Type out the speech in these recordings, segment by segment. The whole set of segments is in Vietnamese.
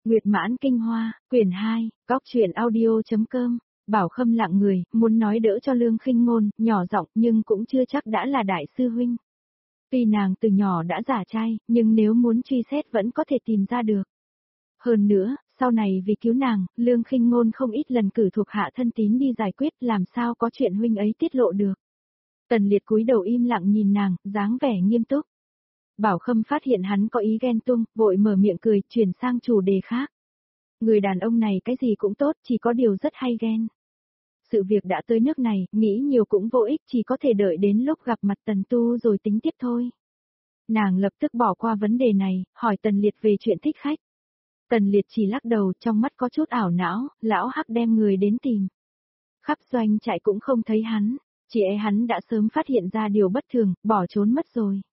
Nguyệt Mãn Kinh Hoa, quyển 2, Cóc truyện audio.com. Bảo Khâm lặng người, muốn nói đỡ cho Lương Khinh Ngôn, nhỏ giọng nhưng cũng chưa chắc đã là đại sư huynh. Tuy nàng từ nhỏ đã giả trai, nhưng nếu muốn truy xét vẫn có thể tìm ra được. Hơn nữa, sau này vì cứu nàng, Lương Khinh Ngôn không ít lần cử thuộc hạ thân tín đi giải quyết, làm sao có chuyện huynh ấy tiết lộ được. Tần Liệt cúi đầu im lặng nhìn nàng, dáng vẻ nghiêm túc. Bảo Khâm phát hiện hắn có ý ghen tuông, vội mở miệng cười, chuyển sang chủ đề khác. Người đàn ông này cái gì cũng tốt, chỉ có điều rất hay ghen. Sự việc đã tới nước này, nghĩ nhiều cũng vô ích, chỉ có thể đợi đến lúc gặp mặt Tần Tu rồi tính tiếp thôi. Nàng lập tức bỏ qua vấn đề này, hỏi Tần Liệt về chuyện thích khách. Tần Liệt chỉ lắc đầu, trong mắt có chút ảo não, lão Hắc đem người đến tìm. Khắp doanh trại cũng không thấy hắn, chỉ e hắn đã sớm phát hiện ra điều bất thường, bỏ trốn mất rồi.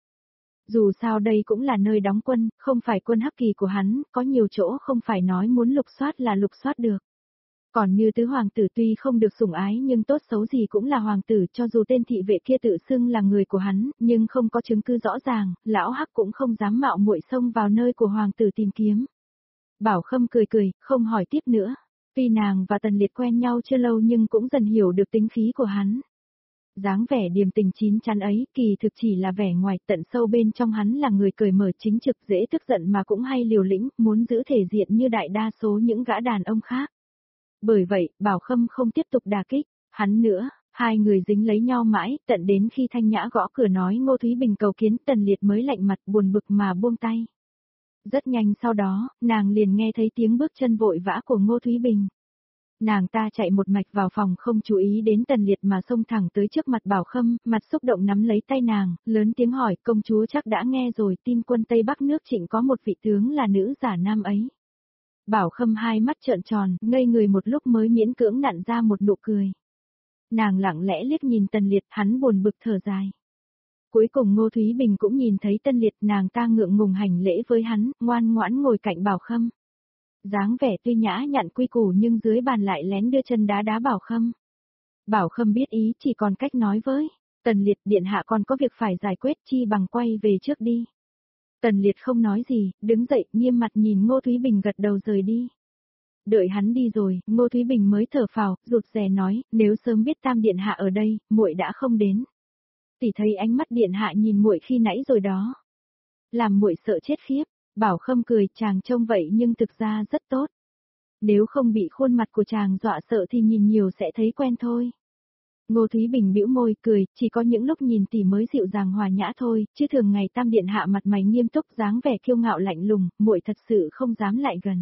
Dù sao đây cũng là nơi đóng quân, không phải quân Hắc Kỳ của hắn, có nhiều chỗ không phải nói muốn lục soát là lục soát được. Còn như tứ hoàng tử tuy không được sủng ái nhưng tốt xấu gì cũng là hoàng tử, cho dù tên thị vệ kia tự xưng là người của hắn, nhưng không có chứng cứ rõ ràng, lão Hắc cũng không dám mạo muội xông vào nơi của hoàng tử tìm kiếm. Bảo Khâm cười cười, không hỏi tiếp nữa. Tuy nàng và Tần Liệt quen nhau chưa lâu nhưng cũng dần hiểu được tính khí của hắn. Dáng vẻ điềm tình chín chắn ấy, kỳ thực chỉ là vẻ ngoài, tận sâu bên trong hắn là người cởi mở chính trực, dễ tức giận mà cũng hay liều lĩnh, muốn giữ thể diện như đại đa số những gã đàn ông khác. Bởi vậy, Bảo Khâm không tiếp tục đả kích, hắn nữa, hai người dính lấy nhau mãi, tận đến khi Thanh Nhã gõ cửa nói Ngô Thúy Bình cầu kiến, Tần Liệt mới lạnh mặt buồn bực mà buông tay. Rất nhanh sau đó, nàng liền nghe thấy tiếng bước chân vội vã của Ngô Thúy Bình. Nàng ta chạy một mạch vào phòng không chú ý đến Tần Liệt mà xông thẳng tới trước mặt Bảo Khâm, mặt xúc động nắm lấy tay nàng, lớn tiếng hỏi công chúa chắc đã nghe rồi, tin quân Tây Bắc nước Trịnh có một vị tướng là nữ giả nam ấy. Bảo Khâm hai mắt trợn tròn, ngây người một lúc mới miễn cưỡng nặn ra một nụ cười. Nàng lặng lẽ liếc nhìn Tần Liệt, hắn buồn bực thở dài. Cuối cùng Ngô Thúy Bình cũng nhìn thấy Tần Liệt, nàng ta ngượng ngùng hành lễ với hắn, ngoan ngoãn ngồi cạnh Bảo Khâm. Dáng vẻ tuy nhã nhặn quy củ nhưng dưới bàn lại lén đưa chân đá đá Bảo Khâm. Bảo Khâm biết ý, chỉ còn cách nói với Tần Liệt, điện hạ còn có việc phải giải quyết, chi bằng quay về trước đi. Tần Liệt không nói gì, đứng dậy, nghiêm mặt nhìn Ngô Thúy Bình gật đầu rời đi. Đợi hắn đi rồi, Ngô Thúy Bình mới thở phào, rụt rè nói, nếu sớm biết Tam điện hạ ở đây, muội đã không đến. Tỷ thấy ánh mắt điện hạ nhìn muội khi nãy rồi đó. Làm muội sợ chết khiếp. Bảo Khâm cười, chàng trông vậy nhưng thực ra rất tốt. Nếu không bị khuôn mặt của chàng dọa sợ thì nhìn nhiều sẽ thấy quen thôi. Ngô Thúy Bình bĩu môi cười, chỉ có những lúc nhìn tỷ mới dịu dàng hòa nhã thôi, chứ thường ngày Tam điện hạ mặt mày nghiêm túc, dáng vẻ kiêu ngạo lạnh lùng, muội thật sự không dám lại gần.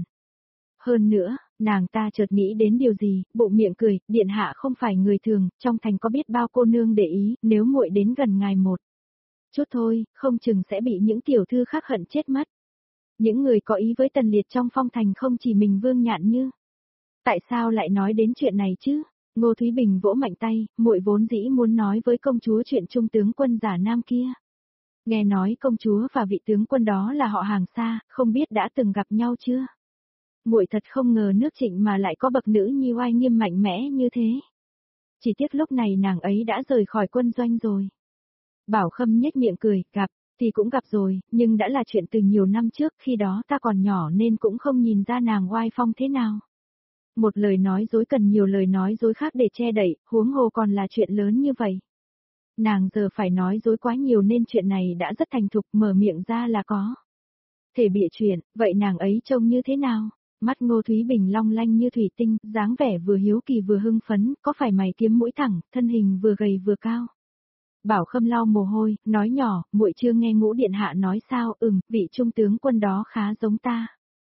Hơn nữa, nàng ta chợt nghĩ đến điều gì, bụng miệng cười, điện hạ không phải người thường, trong thành có biết bao cô nương để ý, nếu muội đến gần ngài một chút thôi, không chừng sẽ bị những tiểu thư khác hận chết mất. Những người có ý với Tần Liệt trong phong thành không chỉ mình Vương Nhạn Như. Tại sao lại nói đến chuyện này chứ? Ngô Thúy Bình vỗ mạnh tay, muội vốn dĩ muốn nói với công chúa chuyện trung tướng quân giả nam kia. Nghe nói công chúa và vị tướng quân đó là họ hàng xa, không biết đã từng gặp nhau chưa? Muội thật không ngờ nước Trịnh mà lại có bậc nữ nhi oai nghiêm mạnh mẽ như thế. Chỉ tiếc lúc này nàng ấy đã rời khỏi quân doanh rồi. Bảo Khâm nhếch miệng cười, gặp thì cũng gặp rồi, nhưng đã là chuyện từ nhiều năm trước, khi đó ta còn nhỏ nên cũng không nhìn ra nàng oai phong thế nào. Một lời nói dối cần nhiều lời nói dối khác để che đậy, huống hồ còn là chuyện lớn như vậy. Nàng giờ phải nói dối quá nhiều nên chuyện này đã rất thành thục, mở miệng ra là có thể bịa chuyện, vậy nàng ấy trông như thế nào? Mắt Ngô Thúy Bình long lanh như thủy tinh, dáng vẻ vừa hiếu kỳ vừa hưng phấn, có phải mày kiếm mũi thẳng, thân hình vừa gầy vừa cao. Bảo Khâm lau mồ hôi, nói nhỏ, muội chưa nghe Ngũ điện hạ nói sao, vị trung tướng quân đó khá giống ta.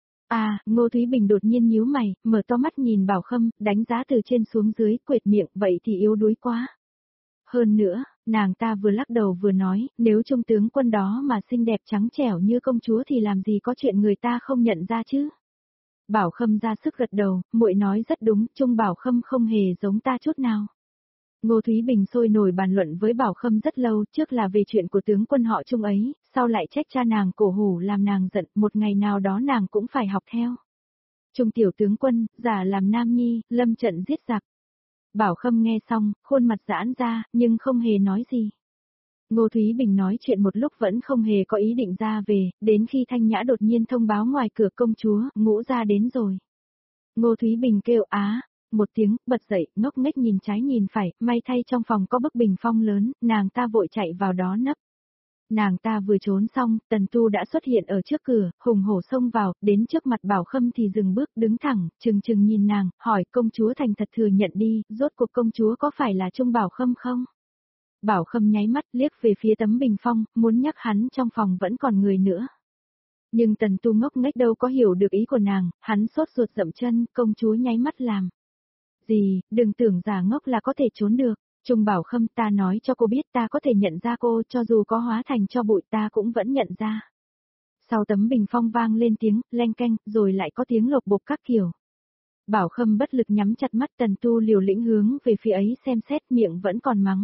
À, Ngô Thúy Bình đột nhiên nhíu mày, mở to mắt nhìn Bảo Khâm, đánh giá từ trên xuống dưới, quệt miệng, vậy thì yếu đuối quá. Hơn nữa, nàng ta vừa lắc đầu vừa nói, nếu trung tướng quân đó mà xinh đẹp trắng trẻo như công chúa thì làm gì có chuyện người ta không nhận ra chứ. Bảo Khâm ra sức gật đầu, muội nói rất đúng, Trung Bảo Khâm không hề giống ta chút nào. Ngô Thúy Bình sôi nổi bàn luận với Bảo Khâm rất lâu, trước là về chuyện của tướng quân họ Trung ấy, sau lại trách cha nàng cổ hủ làm nàng giận, một ngày nào đó nàng cũng phải học theo. Trung tiểu tướng quân, giả làm nam nhi, lâm trận giết giặc. Bảo Khâm nghe xong, khuôn mặt giãn ra, nhưng không hề nói gì. Ngô Thúy Bình nói chuyện một lúc vẫn không hề có ý định ra về, đến khi Thanh Nhã đột nhiên thông báo ngoài cửa công chúa, Ngũ gia đến rồi. Ngô Thúy Bình kêu á, một tiếng, bật dậy, ngốc nghếch nhìn trái nhìn phải, may thay trong phòng có bức bình phong lớn, nàng ta vội chạy vào đó nấp. Nàng ta vừa trốn xong, Tần Tu đã xuất hiện ở trước cửa, hùng hổ xông vào, đến trước mặt Bảo Khâm thì dừng bước đứng thẳng, chừng chừng nhìn nàng, hỏi công chúa thành thật thừa nhận đi, rốt cuộc công chúa có phải là Trung Bảo Khâm không? Bảo Khâm nháy mắt liếc về phía tấm bình phong, muốn nhắc hắn trong phòng vẫn còn người nữa. Nhưng Tần Tu ngốc nghếch đâu có hiểu được ý của nàng, hắn sốt ruột dậm chân, công chúa nháy mắt làm. Gì, đừng tưởng giả ngốc là có thể trốn được. Trung Bảo Khâm, ta nói cho cô biết ta có thể nhận ra cô, cho dù có hóa thành cho bụi ta cũng vẫn nhận ra. Sau tấm bình phong vang lên tiếng, leng keng, rồi lại có tiếng lộc bộc các kiểu. Bảo Khâm bất lực nhắm chặt mắt, Tần Tu liều lĩnh hướng về phía ấy xem xét, miệng vẫn còn mắng.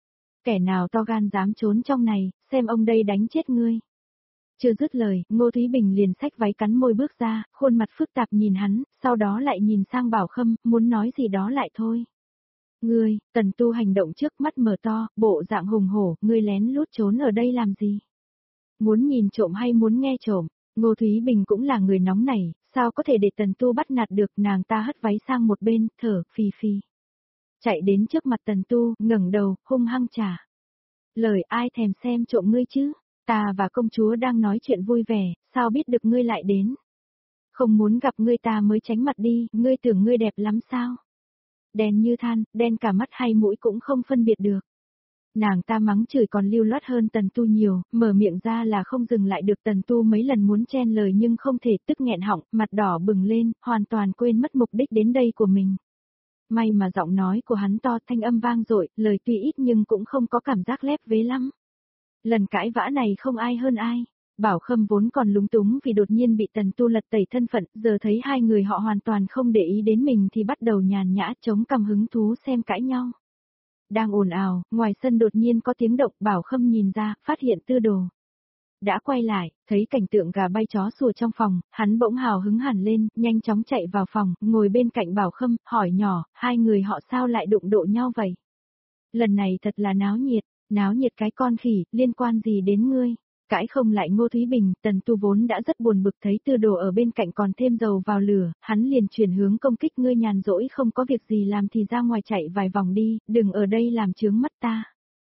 Kẻ nào to gan dám trốn trong này, xem ông đây đánh chết ngươi. Chưa dứt lời, Ngô Thúy Bình liền xách váy cắn môi bước ra, khuôn mặt phức tạp nhìn hắn, sau đó lại nhìn sang Bảo Khâm, muốn nói gì đó lại thôi. Ngươi, Tần Tu hành động trước mắt mở to, bộ dạng hùng hổ, ngươi lén lút trốn ở đây làm gì? Muốn nhìn trộm hay muốn nghe trộm? Ngô Thúy Bình cũng là người nóng nảy, sao có thể để Tần Tu bắt nạt được, nàng ta hất váy sang một bên, thở phì phì. Chạy đến trước mặt Tần Tu, ngẩng đầu, hung hăng trả. Lời ai thèm xem trộm ngươi chứ? Ta và công chúa đang nói chuyện vui vẻ, sao biết được ngươi lại đến? Không muốn gặp ngươi ta mới tránh mặt đi, ngươi tưởng ngươi đẹp lắm sao? Đen như than, đen cả mắt hay mũi cũng không phân biệt được. Nàng ta mắng chửi còn lưu loát hơn Tần Tu nhiều, mở miệng ra là không dừng lại được. Tần Tu mấy lần muốn chen lời nhưng không thể, tức nghẹn họng, mặt đỏ bừng lên, hoàn toàn quên mất mục đích đến đây của mình. May mà giọng nói của hắn to, thanh âm vang dội, lời tuy ít nhưng cũng không có cảm giác lép vế lắm. Lần cãi vã này không ai hơn ai. Bảo Khâm vốn còn lúng túng vì đột nhiên bị Tần Tu lật tẩy thân phận, giờ thấy hai người họ hoàn toàn không để ý đến mình thì bắt đầu nhàn nhã chống cằm hứng thú xem cãi nhau. Đang ồn ào, ngoài sân đột nhiên có tiếng động, Bảo Khâm nhìn ra, phát hiện Tư Đồ đã quay lại, thấy cảnh tượng gà bay chó sủa trong phòng, hắn bỗng hào hứng hẳn lên, nhanh chóng chạy vào phòng, ngồi bên cạnh Bảo Khâm, hỏi nhỏ, hai người họ sao lại đụng độ nhau vậy? Lần này thật là náo nhiệt cái con khỉ, liên quan gì đến ngươi? Cãi không lại Ngô Thúy Bình, Tần Tu vốn đã rất buồn bực thấy Tư Đồ ở bên cạnh còn thêm dầu vào lửa, hắn liền chuyển hướng công kích, ngươi nhàn rỗi không có việc gì làm thì ra ngoài chạy vài vòng đi, đừng ở đây làm chướng mắt ta.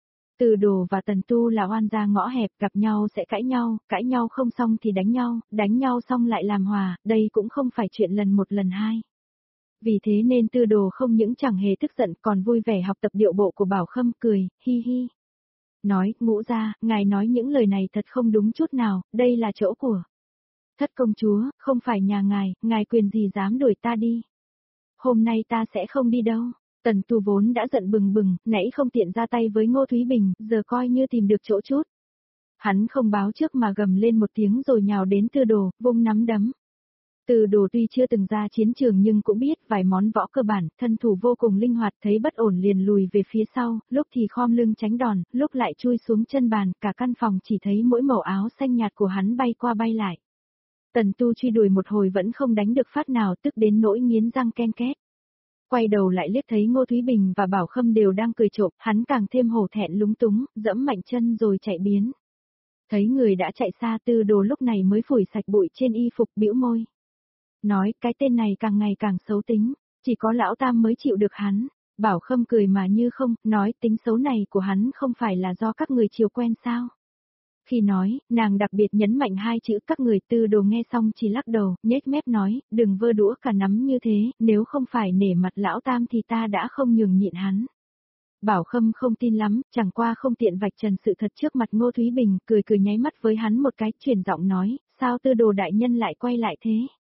Tư Đồ và Tần Tu là oan gia ngõ hẹp, gặp nhau sẽ cãi nhau không xong thì đánh nhau xong lại làm hòa, đây cũng không phải chuyện lần một lần hai. Vì thế nên Tư Đồ không những chẳng hề tức giận còn vui vẻ học tập điệu bộ của Bảo Khâm, cười, hi hi. Nói, Ngũ gia, ngài nói những lời này thật không đúng chút nào, đây là chỗ của thất công chúa, không phải nhà ngài quyền gì dám đuổi ta đi. Hôm nay ta sẽ không đi đâu. Tần Tu vốn đã giận bừng bừng, nãy không tiện ra tay với Ngô Thúy Bình, giờ coi như tìm được chỗ chút. Hắn không báo trước mà gầm lên một tiếng rồi nhào đến Tư Đồ, vung nắm đấm. Tư Đồ tuy chưa từng ra chiến trường nhưng cũng biết vài món võ cơ bản, thân thủ vô cùng linh hoạt, thấy bất ổn liền lùi về phía sau, lúc thì khom lưng tránh đòn, lúc lại chui xuống chân bàn, cả căn phòng chỉ thấy mỗi màu áo xanh nhạt của hắn bay qua bay lại. Tần Tu truy đuổi một hồi vẫn không đánh được phát nào, tức đến nỗi nghiến răng ken két. Quay đầu lại liếc thấy Ngô Thúy Bình và Bảo Khâm đều đang cười trộm, hắn càng thêm hổ thẹn lúng túng, dẫm mạnh chân rồi chạy biến. Thấy người đã chạy xa, Tư Đồ lúc này mới phủi sạch bụi trên y phục, bĩu môi. Nói, cái tên này càng ngày càng xấu tính, chỉ có lão tam mới chịu được hắn. Bảo Khâm cười mà như không, nói tính xấu này của hắn không phải là do các người chiều quen sao. Khi nói, nàng đặc biệt nhấn mạnh hai chữ các người. Tư Đồ nghe xong chỉ lắc đầu, nhếch mép nói, đừng vơ đũa cả nắm như thế, nếu không phải nể mặt lão tam thì ta đã không nhường nhịn hắn. Bảo Khâm không tin lắm, chẳng qua không tiện vạch trần sự thật trước mặt Ngô Thúy Bình, cười cười nháy mắt với hắn một cái, chuyển giọng nói, sao Tư Đồ đại nhân lại quay lại thế?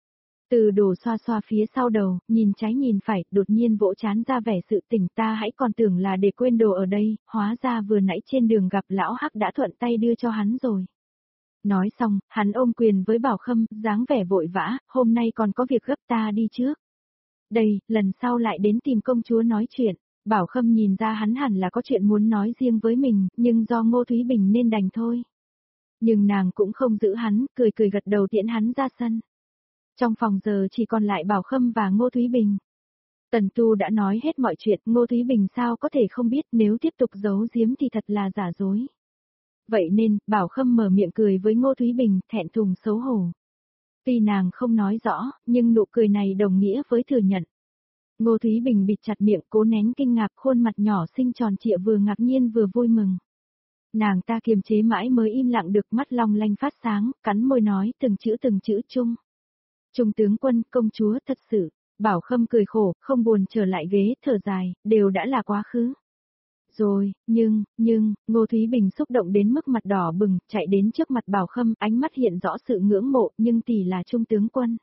Tư Đồ xoa xoa phía sau đầu, nhìn trái nhìn phải, đột nhiên vỗ chán ra vẻ sự tỉnh, ta hãy còn tưởng là để quên đồ ở đây, hóa ra vừa nãy trên đường gặp lão Hắc đã thuận tay đưa cho hắn rồi. Nói xong, hắn ôm quyền với Bảo Khâm, dáng vẻ vội vã, hôm nay còn có việc gấp ta đi trước. Đây, lần sau lại đến tìm công chúa nói chuyện. Bảo Khâm nhìn ra hắn hẳn là có chuyện muốn nói riêng với mình, nhưng do Ngô Thúy Bình nên đành thôi. Nhưng nàng cũng không giữ hắn, cười cười gật đầu tiễn hắn ra sân. Trong phòng giờ chỉ còn lại Bảo Khâm và Ngô Thúy Bình. Tần Tu đã nói hết mọi chuyện, Ngô Thúy Bình sao có thể không biết, nếu tiếp tục giấu giếm thì thật là giả dối. Vậy nên, Bảo Khâm mở miệng cười với Ngô Thúy Bình, thẹn thùng xấu hổ. Tuy nàng không nói rõ, nhưng nụ cười này đồng nghĩa với thừa nhận. Ngô Thúy Bình bịt chặt miệng cố nén kinh ngạc, khuôn mặt nhỏ xinh tròn trịa vừa ngạc nhiên vừa vui mừng. Nàng ta kiềm chế mãi mới im lặng được, mắt long lanh phát sáng, cắn môi nói từng chữ Trung. Trung tướng quân, công chúa thật sự. Bảo Khâm cười khổ, không buồn trở lại ghế, thở dài, đều đã là quá khứ. Rồi, nhưng, Ngô Thúy Bình xúc động đến mức mặt đỏ bừng, chạy đến trước mặt Bảo Khâm, ánh mắt hiện rõ sự ngưỡng mộ, nhưng tỷ là trung tướng quân.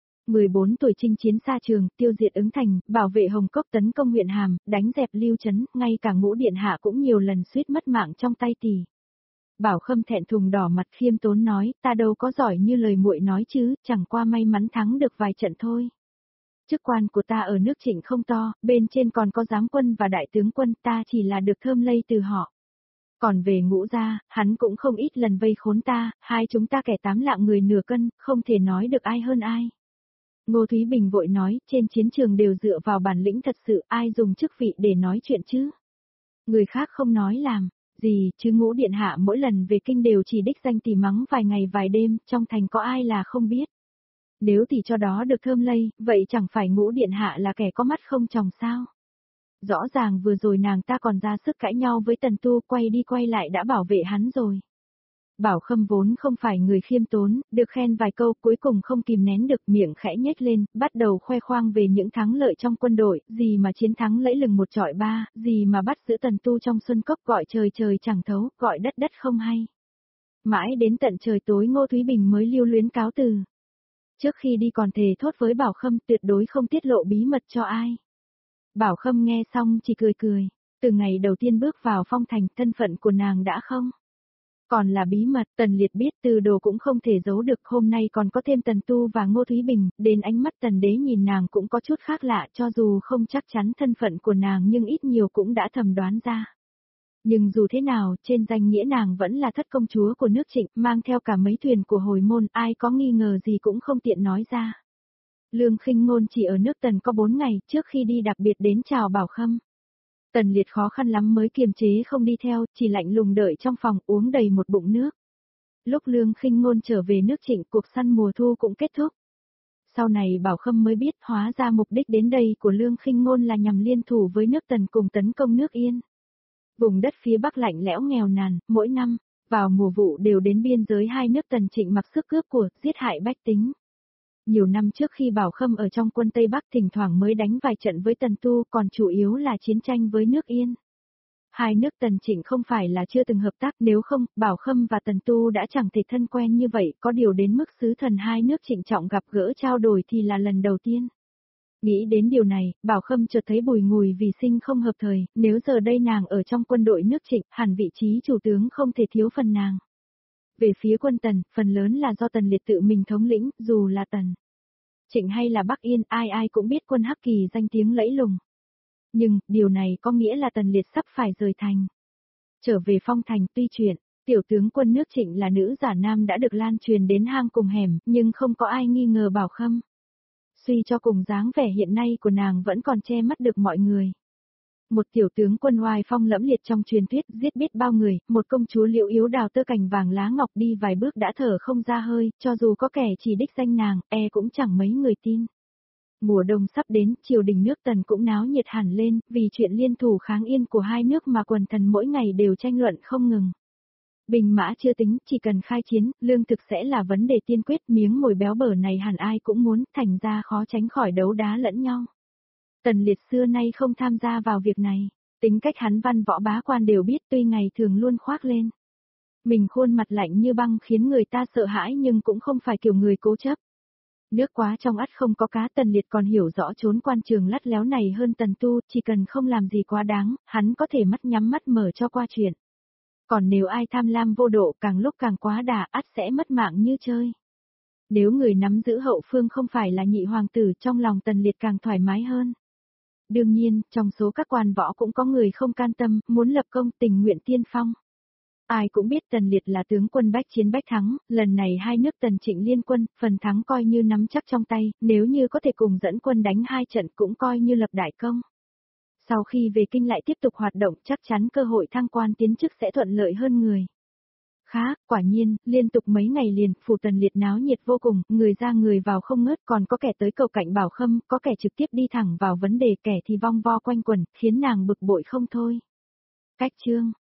14 tuổi chinh chiến xa trường, tiêu diệt ứng thành, bảo vệ Hồng Cốc, tấn công huyện Hàm, đánh dẹp Lưu Trấn, ngay cả Ngũ điện hạ cũng nhiều lần suýt mất mạng trong tay tỷ. Bảo Khâm thẹn thùng đỏ mặt khiêm tốn nói, ta đâu có giỏi như lời muội nói chứ, chẳng qua may mắn thắng được vài trận thôi. Chức quan của ta ở nước Trịnh không to, bên trên còn có giám quân và đại tướng quân, ta chỉ là được thơm lây từ họ. Còn về Ngũ gia, hắn cũng không ít lần vây khốn ta, hai chúng ta kẻ 8 lạng người nửa cân, không thể nói được ai hơn ai. Ngô Thúy Bình vội nói, trên chiến trường đều dựa vào bản lĩnh thật sự, ai dùng chức vị để nói chuyện chứ? Người khác không nói làm, gì chứ Ngũ điện hạ mỗi lần về kinh đều chỉ đích danh tỉ mắng vài ngày vài đêm, trong thành có ai là không biết. Nếu tỷ cho đó được thơm lây, vậy chẳng phải Ngũ điện hạ là kẻ có mắt không tròng sao? Rõ ràng vừa rồi nàng ta còn ra sức cãi nhau với Tần Tu, quay đi quay lại đã bảo vệ hắn rồi. Bảo Khâm vốn không phải người khiêm tốn, được khen vài câu cuối cùng không kìm nén được, miệng khẽ nhếch lên, bắt đầu khoe khoang về những thắng lợi trong quân đội, gì mà chiến thắng lẫy lừng một trọi ba, gì mà bắt giữ Tần Tu trong Xuân Cốc, gọi trời trời chẳng thấu, gọi đất đất không hay. Mãi đến tận trời tối Ngô Thúy Bình mới lưu luyến cáo từ. Trước khi đi còn thề thốt với Bảo Khâm tuyệt đối không tiết lộ bí mật cho ai. Bảo Khâm nghe xong chỉ cười cười, từ ngày đầu tiên bước vào Phong Thành, thân phận của nàng đã không còn là bí mật. Tần Liệt biết Từ Đồ cũng không thể giấu được, hôm nay còn có thêm Tần Tu và Ngô Thúy Bình, đến ánh mắt Tần Đế nhìn nàng cũng có chút khác lạ, cho dù không chắc chắn thân phận của nàng nhưng ít nhiều cũng đã thầm đoán ra. Nhưng dù thế nào, trên danh nghĩa nàng vẫn là thất công chúa của nước Trịnh, mang theo cả mấy thuyền của hồi môn, ai có nghi ngờ gì cũng không tiện nói ra. Lương Khinh Ngôn chỉ ở nước Tần có 4 ngày, trước khi đi đặc biệt đến chào Bảo Khâm. Tần Liệt khó khăn lắm mới kiềm chế không đi theo, chỉ lạnh lùng đợi trong phòng uống đầy một bụng nước. Lúc Lương Khinh Ngôn trở về nước Trịnh, cuộc săn mùa thu cũng kết thúc. Sau này Bảo Khâm mới biết hóa ra mục đích đến đây của Lương Khinh Ngôn là nhằm liên thủ với nước Tần cùng tấn công nước Yên. Vùng đất phía Bắc lạnh lẽo nghèo nàn, mỗi năm, vào mùa vụ đều đến biên giới hai nước Tần Trịnh mặc sức cướp của, giết hại bách tính. Nhiều năm trước khi Bảo Khâm ở trong quân Tây Bắc thỉnh thoảng mới đánh vài trận với Tần Tu, còn chủ yếu là chiến tranh với nước Yên. Hai nước Tần Trịnh không phải là chưa từng hợp tác, nếu không, Bảo Khâm và Tần Tu đã chẳng thể thân quen như vậy, có điều đến mức sứ thần hai nước trịnh trọng gặp gỡ trao đổi thì là lần đầu tiên. Nghĩ đến điều này, Bảo Khâm chợt thấy bùi ngùi vì sinh không hợp thời, nếu giờ đây nàng ở trong quân đội nước Trịnh, hẳn vị trí chủ tướng không thể thiếu phần nàng. Về phía quân Tần, phần lớn là do Tần Liệt tự mình thống lĩnh, dù là Tần Trịnh hay là Bắc Yên, ai ai cũng biết quân Hắc Kỳ danh tiếng lẫy lùng. Nhưng, điều này có nghĩa là Tần Liệt sắp phải rời thành. Trở về Phong Thành, tuy chuyện, tiểu tướng quân nước Trịnh là nữ giả nam đã được lan truyền đến hang cùng hẻm, nhưng không có ai nghi ngờ Bảo Khâm. Suy cho cùng dáng vẻ hiện nay của nàng vẫn còn che mắt được mọi người. Một tiểu tướng quân oai phong lẫm liệt trong truyền thuyết, giết biết bao người, một công chúa liễu yếu đào tơ cành vàng lá ngọc đi vài bước đã thở không ra hơi, cho dù có kẻ chỉ đích danh nàng, cũng chẳng mấy người tin. Mùa đông sắp đến, triều đình nước Tần cũng náo nhiệt hẳn lên, vì chuyện liên thủ kháng Yên của hai nước mà quần thần mỗi ngày đều tranh luận không ngừng. Binh mã chưa tính, chỉ cần khai chiến, lương thực sẽ là vấn đề tiên quyết, miếng mồi béo bở này hẳn ai cũng muốn, thành ra khó tránh khỏi đấu đá lẫn nhau. Tần Liệt xưa nay không tham gia vào việc này, tính cách hắn văn võ bá quan đều biết, tuy ngày thường luôn khoác lên. Mình khuôn mặt lạnh như băng khiến người ta sợ hãi nhưng cũng không phải kiểu người cố chấp. Nước quá trong ắt không có cá, Tần Liệt còn hiểu rõ chốn quan trường lắt léo này hơn Tần Tu, chỉ cần không làm gì quá đáng, hắn có thể mắt nhắm mắt mở cho qua chuyện. Còn nếu ai tham lam vô độ càng lúc càng quá đà, ắt sẽ mất mạng như chơi. Nếu người nắm giữ hậu phương không phải là nhị hoàng tử, trong lòng Tần Liệt càng thoải mái hơn. Đương nhiên, trong số các quan võ cũng có người không can tâm, muốn lập công tình nguyện tiên phong. Ai cũng biết Tần Liệt là tướng quân bách chiến bách thắng, lần này hai nước Tần Trịnh liên quân, phần thắng coi như nắm chắc trong tay, nếu như có thể cùng dẫn quân đánh hai trận cũng coi như lập đại công. Sau khi về kinh lại tiếp tục hoạt động chắc chắn cơ hội thăng quan tiến chức sẽ thuận lợi hơn người. Khá, quả nhiên, liên tục mấy ngày liền, phủ Tần Liệt náo nhiệt vô cùng, người ra người vào không ngớt, còn có kẻ tới cầu cạnh Bảo Khâm, có kẻ trực tiếp đi thẳng vào vấn đề, kẻ thì vong vo quanh quẩn, khiến nàng bực bội không thôi. Cách chương